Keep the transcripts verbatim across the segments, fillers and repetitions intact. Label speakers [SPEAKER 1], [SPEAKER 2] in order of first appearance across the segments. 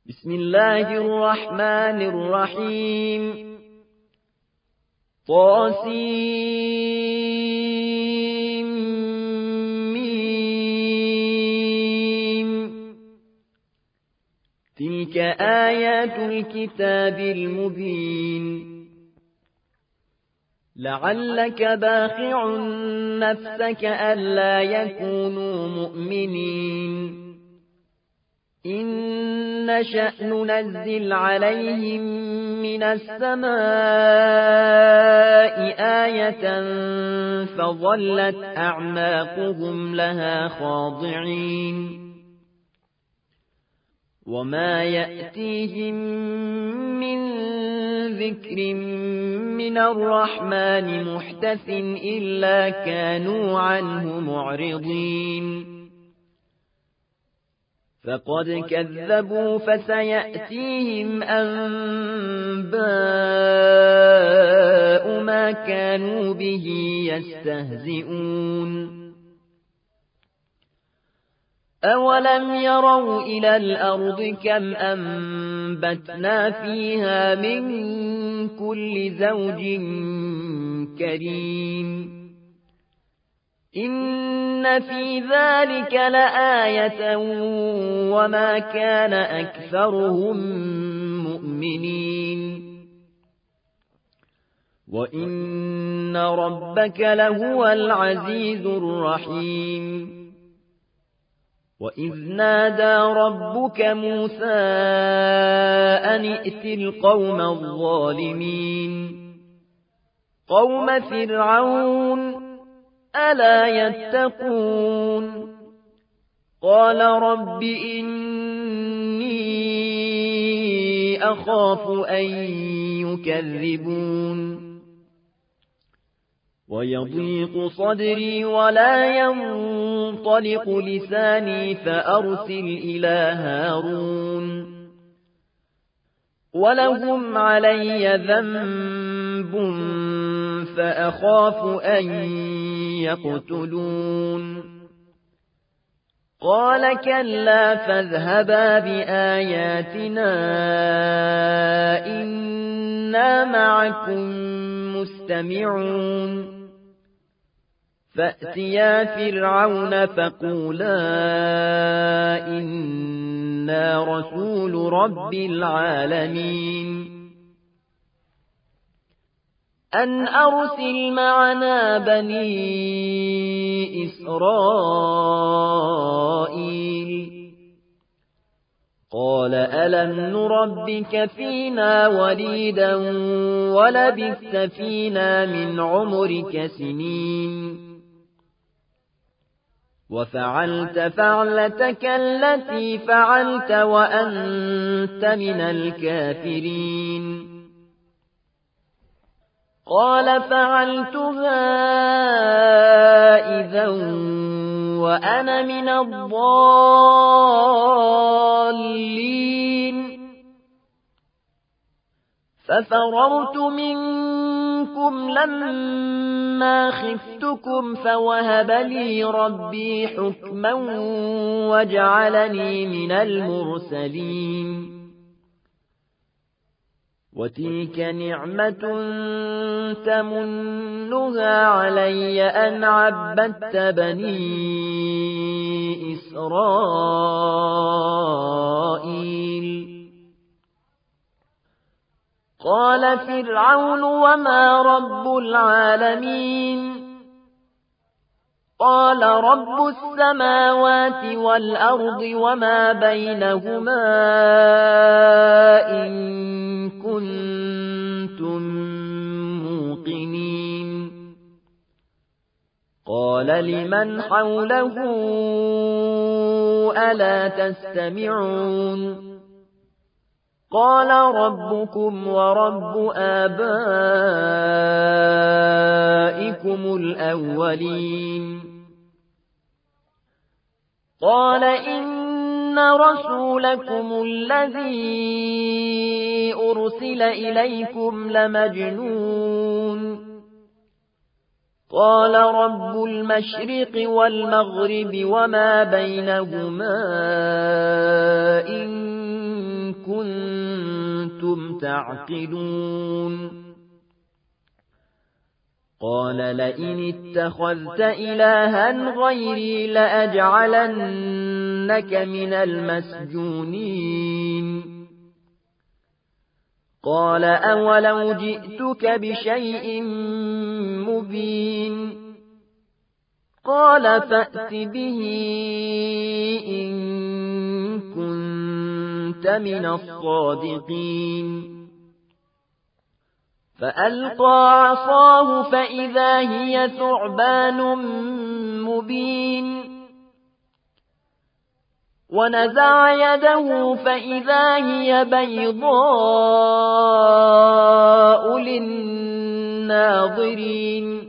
[SPEAKER 1] بسم الله الرحمن الرحيم طاسيم تلك آيات الكتاب المبين لعلك باخع نفسك ألا يكونوا مؤمنين إن نشأ ننزل عليهم من السماء آية فظلت أعناقهم لها خاضعين وما يأتيهم من ذكر من الرحمن محدث إلا كانوا عنه معرضين فقد كذبوا فسيأتيهم أنباء ما كانوا به يستهزئون أولم يروا إلى الأرض كم أنبتنا فيها من كل زوج كريم إن في ذلك لآية وما كان أكثرهم مؤمنين وإن ربك لهو العزيز الرحيم وإذ نادى ربك موسى أن ائت القوم الظالمين قوم فرعون ألا يتقون قال رب إني أخاف أن يكذبون ويضيق صدري ولا ينطلق لساني فأرسل إلى هارون ولهم علي ذنب فأخاف أن يقتلون قال كلا فاذهبا بآياتنا إنا معكم مستمعون فأتيا فرعون فقولا إنا رسول رب العالمين أن أرسل معنا بني إسرائيل قال ألم نربك فينا وليدا ولبثت فينا من عمرك سنين وفعلت فعلتك التي فعلت وأنت من الكافرين قال فعلتها إذا وأنا من الضالين ففررت منكم لما خفتكم فوهب لي ربي حكما وجعلني من المرسلين وتلك نعمة تمنها علي أن عبدت بني إسرائيل قال فرعون وما رب العالمين قال رب السماوات والأرض وما بينهما إن كنتم موقنين قال لمن حوله ألا تستمعون قال ربكم ورب آبائكم الأولين قال إن رسولكم الذي أرسل إليكم لمجنون قال رب المشرق والمغرب وما بينهما إن تعقلون قال لئن اتخذت إلها غيري لأجعلنك من المسجونين قال أولو جئتك بشيء مبين قال فأت به إن كنت من الصادقين فألقى عصاه فإذا هي ثعبان مبين ونزع يده فإذا هي بيضاء للناظرين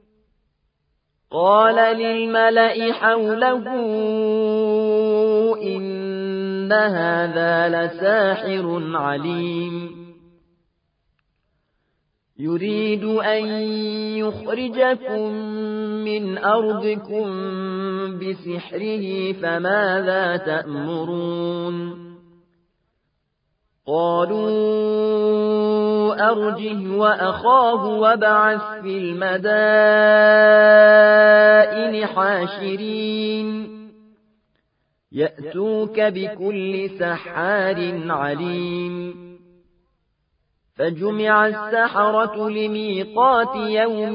[SPEAKER 1] قال للملأ حوله إن هذا لساحر عليم يريد أن يخرجكم من أرضكم بسحره فماذا تأمرون قالوا أرجه وأخاه وابعث في المدائن حاشرين يأتوك بكل سحار عليم فجمع السحرة لميقات يوم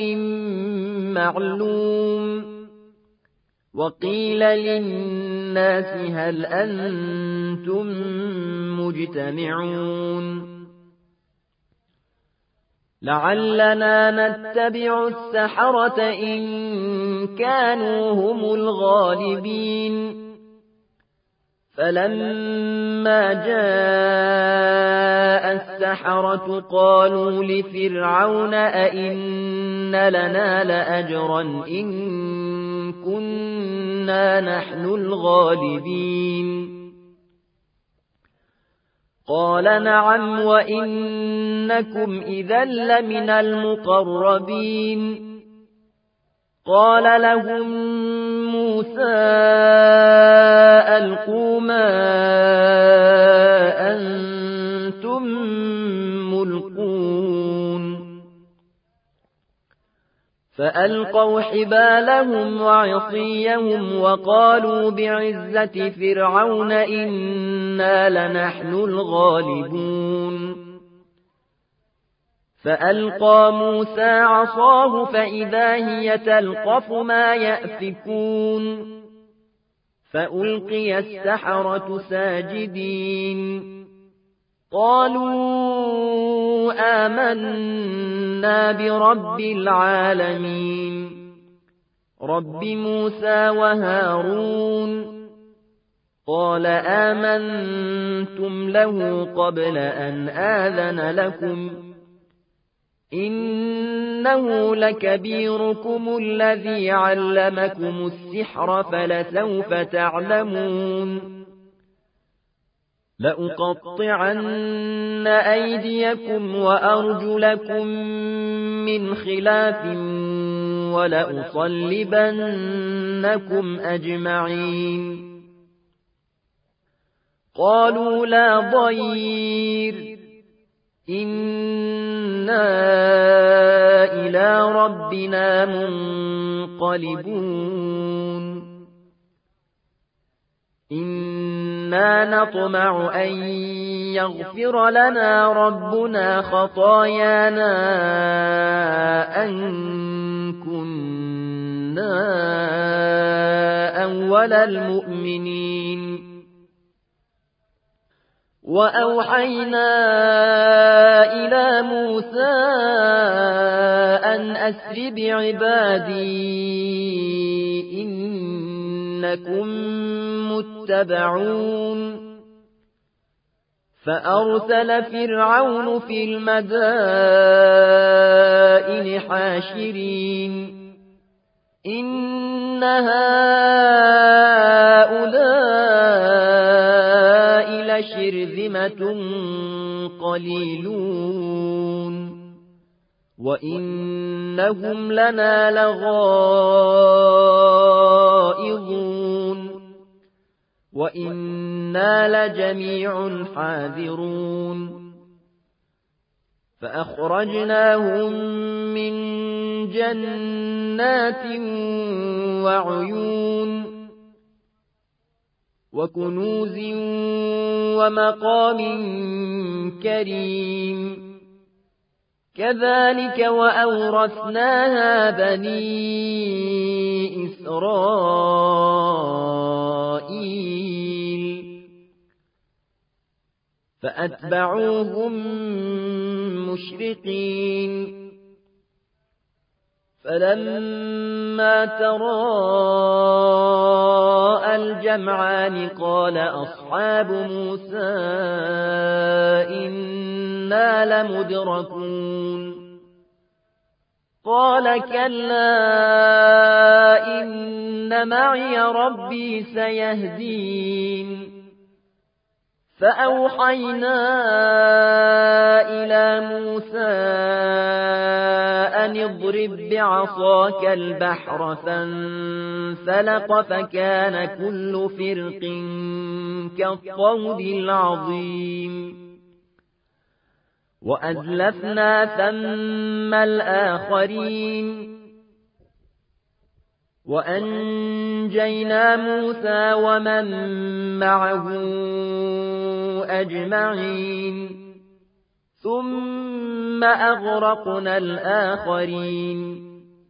[SPEAKER 1] معلوم وقيل للناس هل أنتم مجتمعون لعلنا نتبع السحرة إن كانوا هم الغالبين فلما جاء السحرة قالوا لفرعون أئن لنا لأجرا إن كنا نحن الغالبين قال نعم وإنكم إذا لمن المقربين قال لهم موسى ألقوا ما أنتم ملقون فألقوا حبالهم وعصيهم وقالوا بعزة فرعون إنا لنحن الغالبون فألقى موسى عصاه فإذا هي تلقف ما يأفكون فألقي السحرة ساجدين قالوا آمنا برب العالمين رب موسى وهارون قال آمنتم له قبل أن آذن لكم إنه لكبيركم الذي علمكم السحر فلسوف تعلمون لأقطعن أيديكم وأرجلكم من خلاف ولأصلبنكم أجمعين قالوا لا ضير إنا إلى ربنا منقلبون إنا نطمع أن يغفر لنا ربنا خطايانا أن كنا أول المؤمنين وأوحينا إلى موسى أن أسر بعبادي إنكم متبعون فأرسل فرعون في المدائن حاشرين إن هؤلاء لشرذمة قليلون وإنهم لنا لغائظون وإنا لجميع حاذرون فأخرجناهم من جنات وعيون وكنوز ومقام كريم كذلك وأورثناها بني إسرائيل فأتبعوهم مشرقين فلما تراءى الجمعان قال أصحاب موسى إنا لمدركون قال كلا إن معي ربي سيهدين فأوحينا إلى موسى أن اضرب بعصاك البحر فانفلق فكان كل فرق كالطود العظيم وأزلفنا ثم الآخرين وأنجينا موسى ومن معه أجمعين ثم أغرقنا الآخرين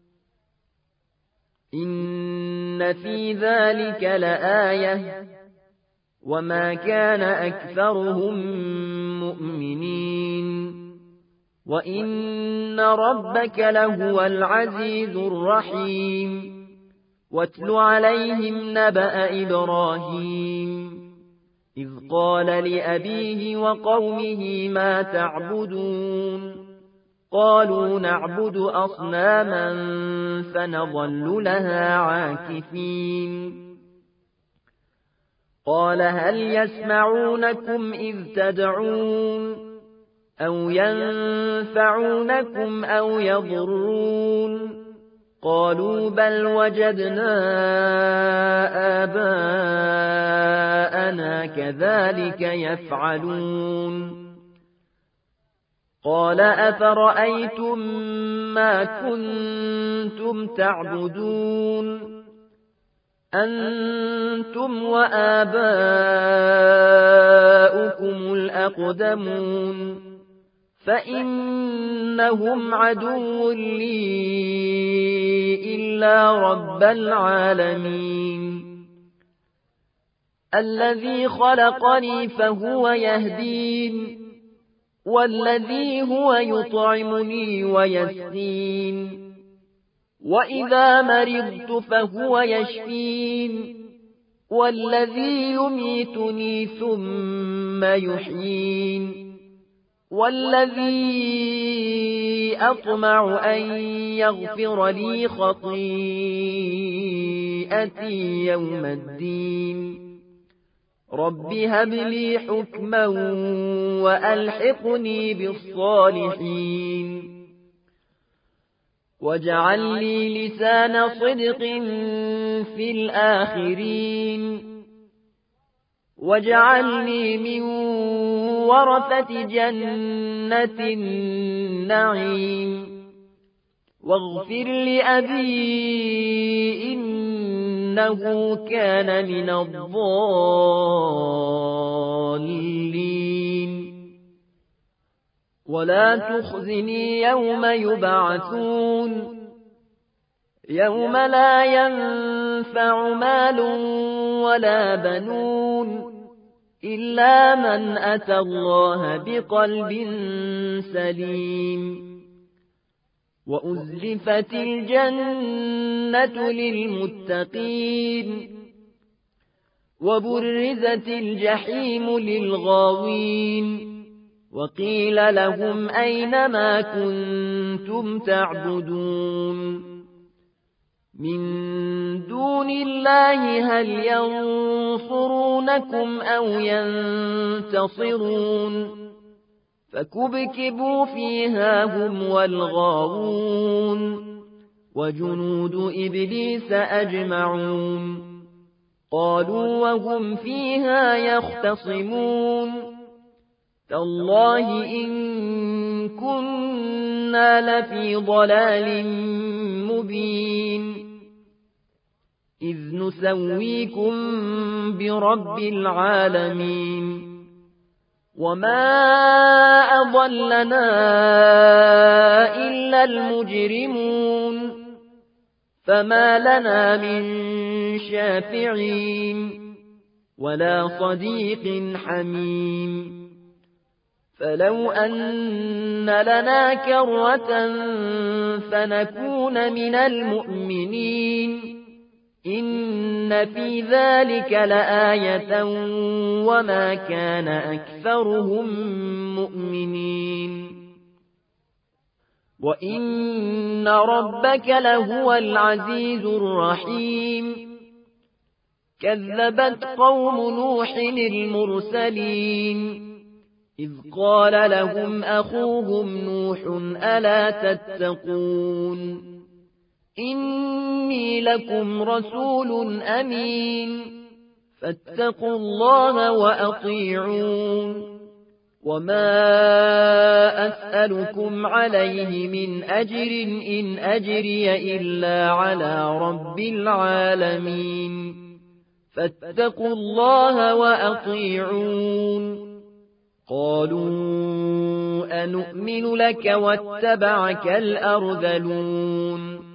[SPEAKER 1] إن في ذلك لآية وما كان أكثرهم مؤمنين وإن ربك لهو العزيز الرحيم واتل عليهم نبأ إبراهيم إذ قال لأبيه وقومه ما تعبدون قالوا نعبد أصناما فنظل لها عاكفين قال هل يسمعونكم إذ تدعون أو ينفعونكم أو يضرون قالوا بل وجدنا آباءنا كذلك يفعلون قال أفرأيتم ما كنتم تعبدون أنتم وآباؤكم الأقدمون فإنهم عدو لي إلا رب العالمين الذي خلقني فهو يهدين والذي هو يطعمني ويسقين وإذا مرضت فهو يشفين والذي يميتني ثم يحيين والذي أطمع أن يغفر لي خطيئتي يوم الدين رب هب لي حكما وألحقني بالصالحين واجعل لي لسان صدق في الآخرين واجعلني من ورثة جنة النعيم واغفر لأبي إنه كان من الضالين ولا تخزني يوم يبعثون يوم لا ينفع مال ولا بنون إلا من أتى الله بقلب سليم وأزلفت الجنة للمتقين وبرزت الجحيم للغاوين وقيل لهم أين ما كنتم تعبدون من دون الله هل ينصرونكم أو ينتصرون فكبكبوا فيها هم والغاوون وجنود إبليس أجمعون قالوا وهم فيها يختصمون تالله إن كنا لفي ضلال مبين إذ نسويكم برب العالمين وما أضلنا إلا المجرمون فما لنا من شافعين ولا صديق حميم فلو أن لنا كرة فنكون من المؤمنين إن في ذلك لآية وما كان أكثرهم مؤمنين وإن ربك لهو العزيز الرحيم كذبت قوم نوح المرسلين إذ قال لهم أخوهم نوح ألا تتقون إني لكم رسول أمين فاتقوا الله وأطيعون وما أسألكم عليه من أجر إن أجري إلا على رب العالمين فاتقوا الله وأطيعون قالوا أنؤمن لك واتبعك الأرذلون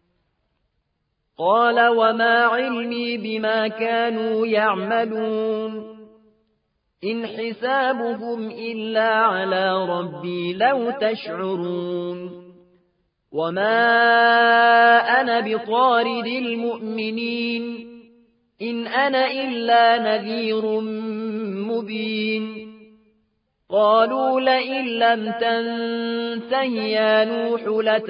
[SPEAKER 1] قال وما علمي بما كانوا يعملون إن حسابهم إلا على ربي لو تشعرون وما أنا بطارد المؤمنين إن أنا إلا نذير مبين قالوا لئن لم تنته يا نوح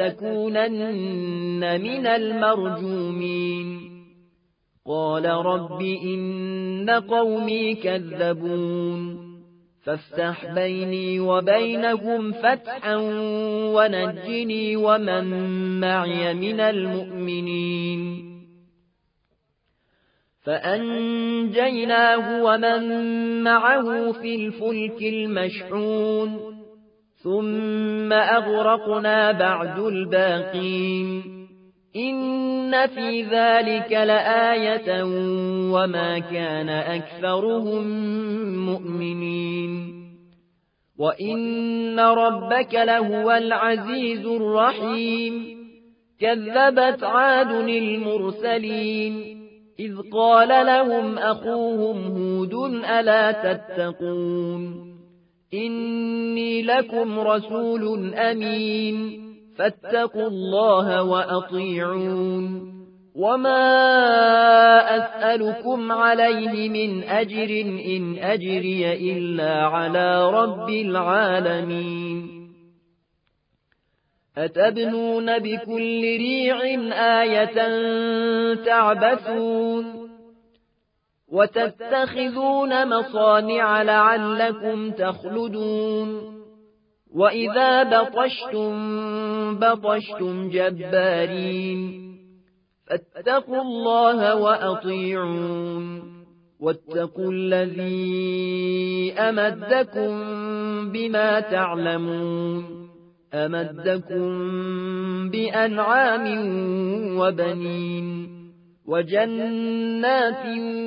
[SPEAKER 1] لتكونن من المرجومين قال رب إن قومي كذبون فافتح بيني وبينهم فتحا ونجني ومن معي من المؤمنين فأنجيناه ومن معه في الفلك المشحون ثم أغرقنا بعد الباقين إن في ذلك لآية وما كان أكثرهم مؤمنين وإن ربك لهو العزيز الرحيم كذبت عاد المرسلين إذ قال لهم أخوهم هود ألا تتقون إني لكم رسول أمين فاتقوا الله وأطيعون وما أسألكم عليه من أجر إن أجري إلا على رب العالمين أتبنون بكل ريع آية تعبثون وتتخذون مصانع لعلكم تخلدون وإذا بطشتم بطشتم جبارين فاتقوا الله وأطيعون واتقوا الذي أمدكم بما تعلمون أمدكم بأنعام وبنين وجنات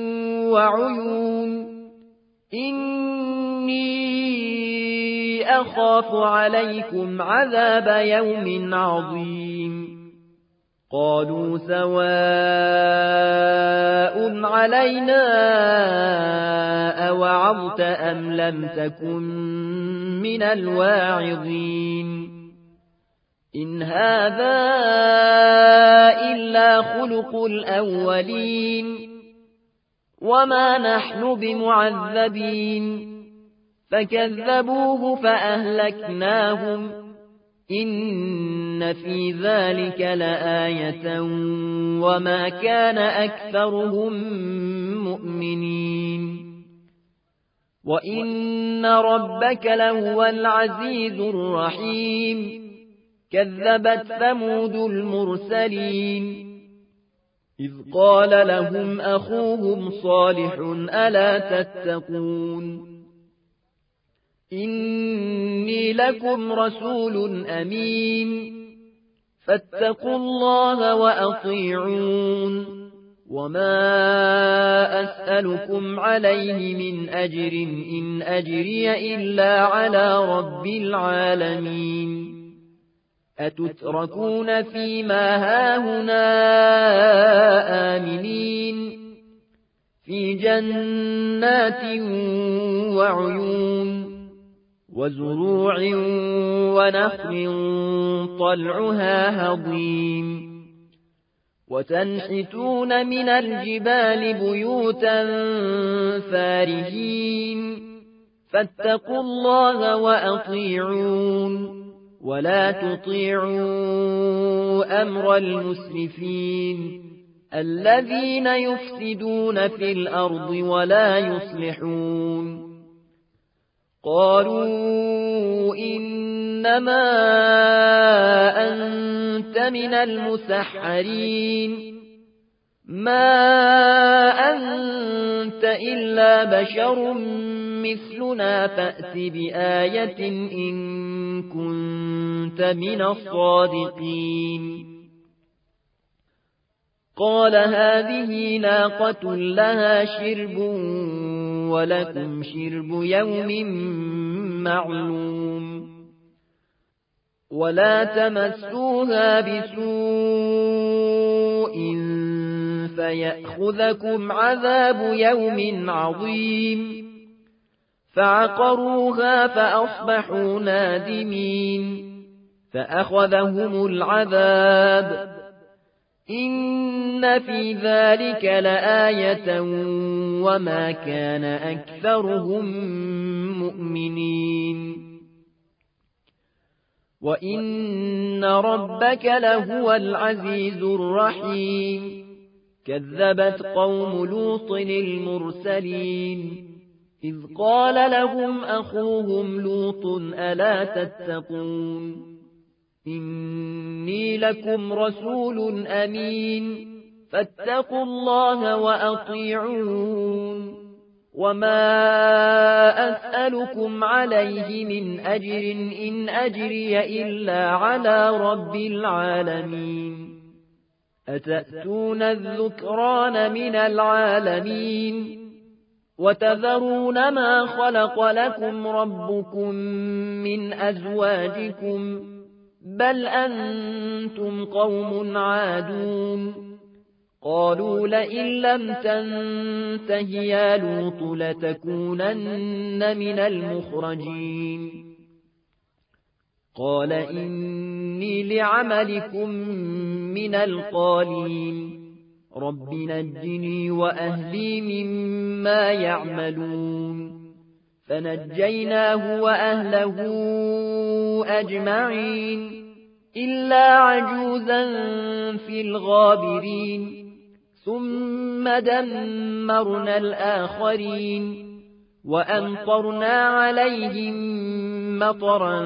[SPEAKER 1] وعيون إني أخاف عليكم عذاب يوم عظيم قالوا سواء علينا أوعظت أم لم تكن من الواعظين إن هذا إلا خلق الأولين وما نحن بمعذبين فكذبوه فأهلكناهم إن في ذلك لآية وما كان أكثرهم مؤمنين وإن ربك لهو العزيز الرحيم كذبت ثمود المرسلين إذ قال لهم أخوهم صالح ألا تتقون إني لكم رسول أمين فاتقوا الله وأطيعون وما أسألكم عليه من أجر إن أجري إلا على رب العالمين أتتركون فيما هاهنا آمنين في جنات وعيون وزروع ونخل طلعها هضيم وتنحتون من الجبال بيوتا فارهين فاتقوا الله وأطيعون ولا تطيعوا أمر المسرفين الذين يفسدون في الأرض ولا يصلحون قالوا إنما أنت من المسحرين ما أنت إلا بشر مثلنا فأت بآية إن كنت من الصادقين قال هذه ناقة لها شرب ولكم شرب يوم معلوم ولا تمسوها بسوء فيأخذكم عذاب يوم عظيم فعقروها فأصبحوا نادمين فأخذهم العذاب إن في ذلك لآية وما كان أكثرهم مؤمنين وإن ربك لهو العزيز الرحيم كذبت قوم لوط المرسلين إذ قال لهم أخوهم لوط ألا تتقون إني لكم رسول أمين فاتقوا الله وأطيعون وما أسألكم عليه من أجر إن أجري إلا على رب العالمين أتأتون الذكران من العالمين وتذرون ما خلق لكم ربكم من أزواجكم بل أنتم قوم عادون قالوا لئن لم تنته يا لوط لتكونن من المخرجين قال إني لعملكم من القالين رب نجني وأهلي مما يعملون فنجيناه وأهله أجمعين إلا عجوزا في الغابرين ثم دمرنا الآخرين وأمطرنا عليهم مطرا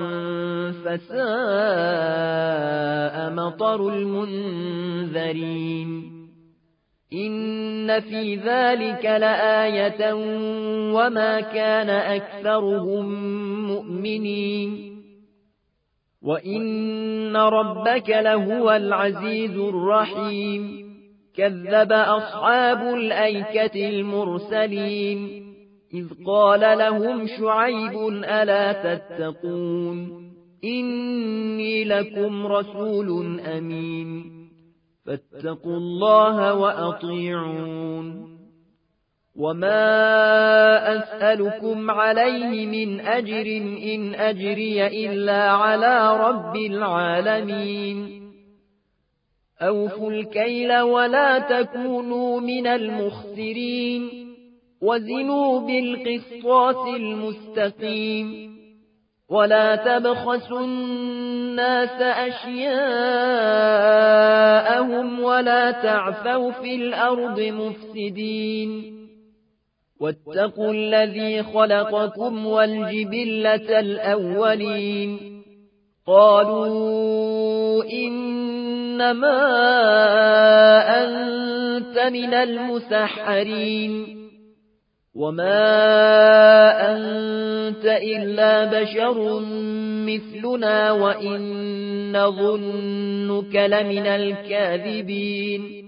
[SPEAKER 1] فساء مطر المنذرين إن في ذلك لآية وما كان أكثرهم مؤمنين وإن ربك لهو العزيز الرحيم كذب أصحاب الأيكة المرسلين إذ قال لهم شعيب ألا تتقون إني لكم رسول أمين فاتقوا الله وأطيعون وما أسألكم عليه من أجر إن أجري إلا على رب العالمين أوفوا الكيل ولا تكونوا من المخسرين وزنوا بالقسطاس المستقيم ولا تبخسوا الناس أشياءهم ولا تعثوا في الأرض مفسدين واتقوا الذي خلقكم والجبلة الأولين قالوا إنما أنت من المسحرين وما أنت إلا بشر مثلنا وإن نظنك لمن الكاذبين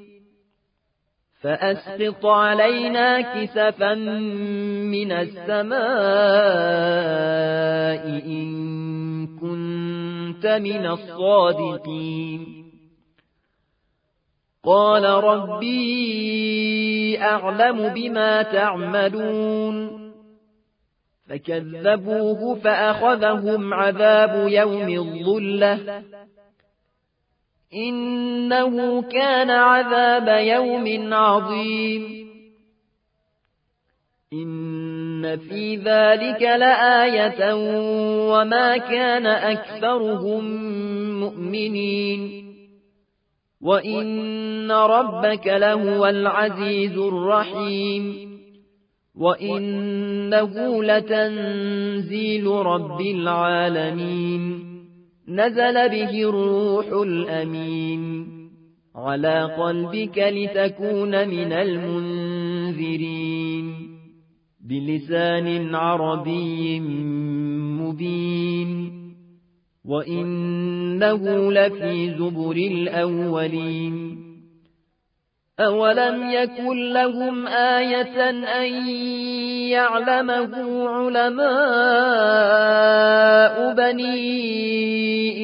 [SPEAKER 1] فأسقط علينا كسفا من السماء إن كنت من الصادقين قال ربي أعلم بما تعملون فكذبوه فأخذهم عذاب يوم الظلة إنه كان عذاب يوم عظيم إن في ذلك لآية وما كان أكثرهم مؤمنين وإن ربك لهو العزيز الرحيم وإنه لتنزيل رب العالمين نزل به الروح الأمين على قلبك لتكون من المنذرين بلسان عربي مبين وإنه لفي زبر الأولين أولم يكن لهم آية أن يعلمه علماء بني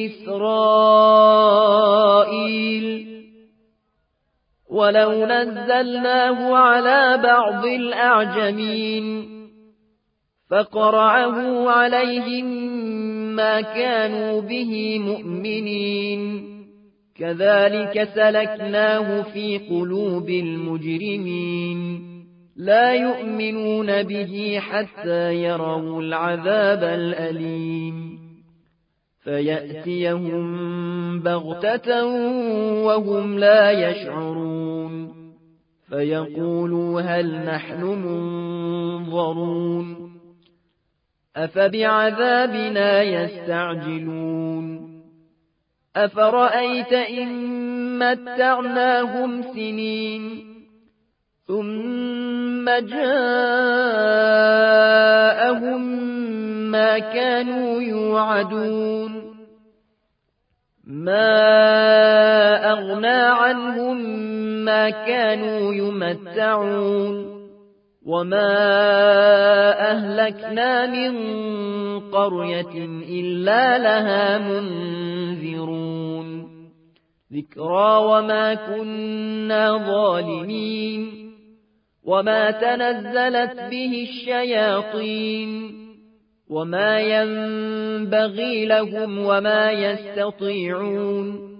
[SPEAKER 1] إسرائيل ولو نزلناه على بعض الأعجمين فقرعه عليهم ما كانوا به مؤمنين كذلك سلكناه في قلوب المجرمين لا يؤمنون به حتى يروا العذاب الأليم فيأتيهم بغتة وهم لا يشعرون فيقولوا هل نحن منظرون أفبعذابنا يستعجلون أفرأيت إن متعناهم سنين ثم جاءهم ما كانوا يوعدون ما أغنى عنهم ما كانوا يمتعون وما أهلكنا من قرية إلا لها منذرون ذكرى وما كنا ظالمين وما تنزلت به الشياطين وما ينبغي لهم وما يستطيعون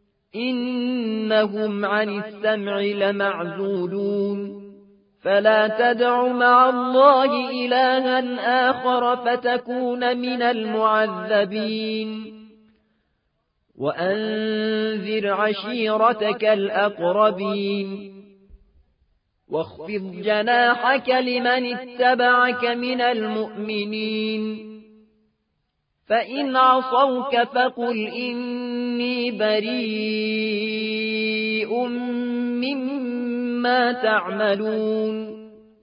[SPEAKER 1] إنهم عن السمع لمعزولون فلا تدع مع الله إلها آخر فتكون من المعذبين وأنذر عشيرتك الأقربين واخفض جناحك لمن اتبعك من المؤمنين فإن عصوك فقل إني بريء مما تعملون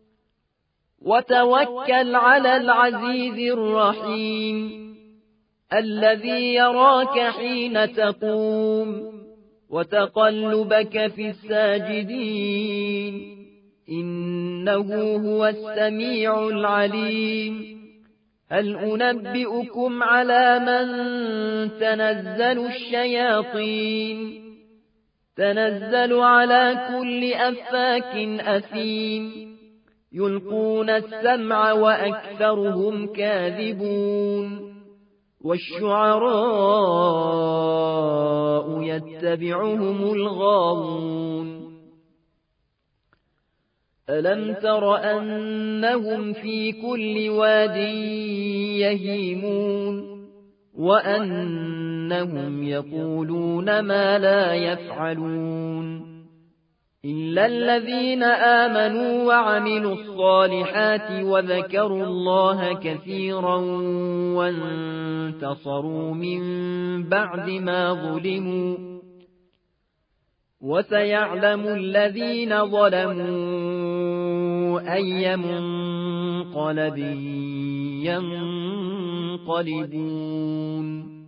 [SPEAKER 1] وتوكل على العزيز الرحيم الذي يراك حين تقوم وتقلبك في الساجدين إنه هو السميع العليم هل أنبئكم على من تنزل الشياطين تنزل على كل أفاك أثيم يلقون السمع وأكثرهم كاذبون والشعراء يتبعهم الغاوون ألم تر أنهم في كل واد يهيمون وأنهم يقولون ما لا يفعلون إلا الذين آمنوا وعملوا الصالحات وذكروا الله كثيرا وانتصروا من بعد ما ظلموا وسيعلم الذين ظلموا أي منقلب منقلب ينقلبون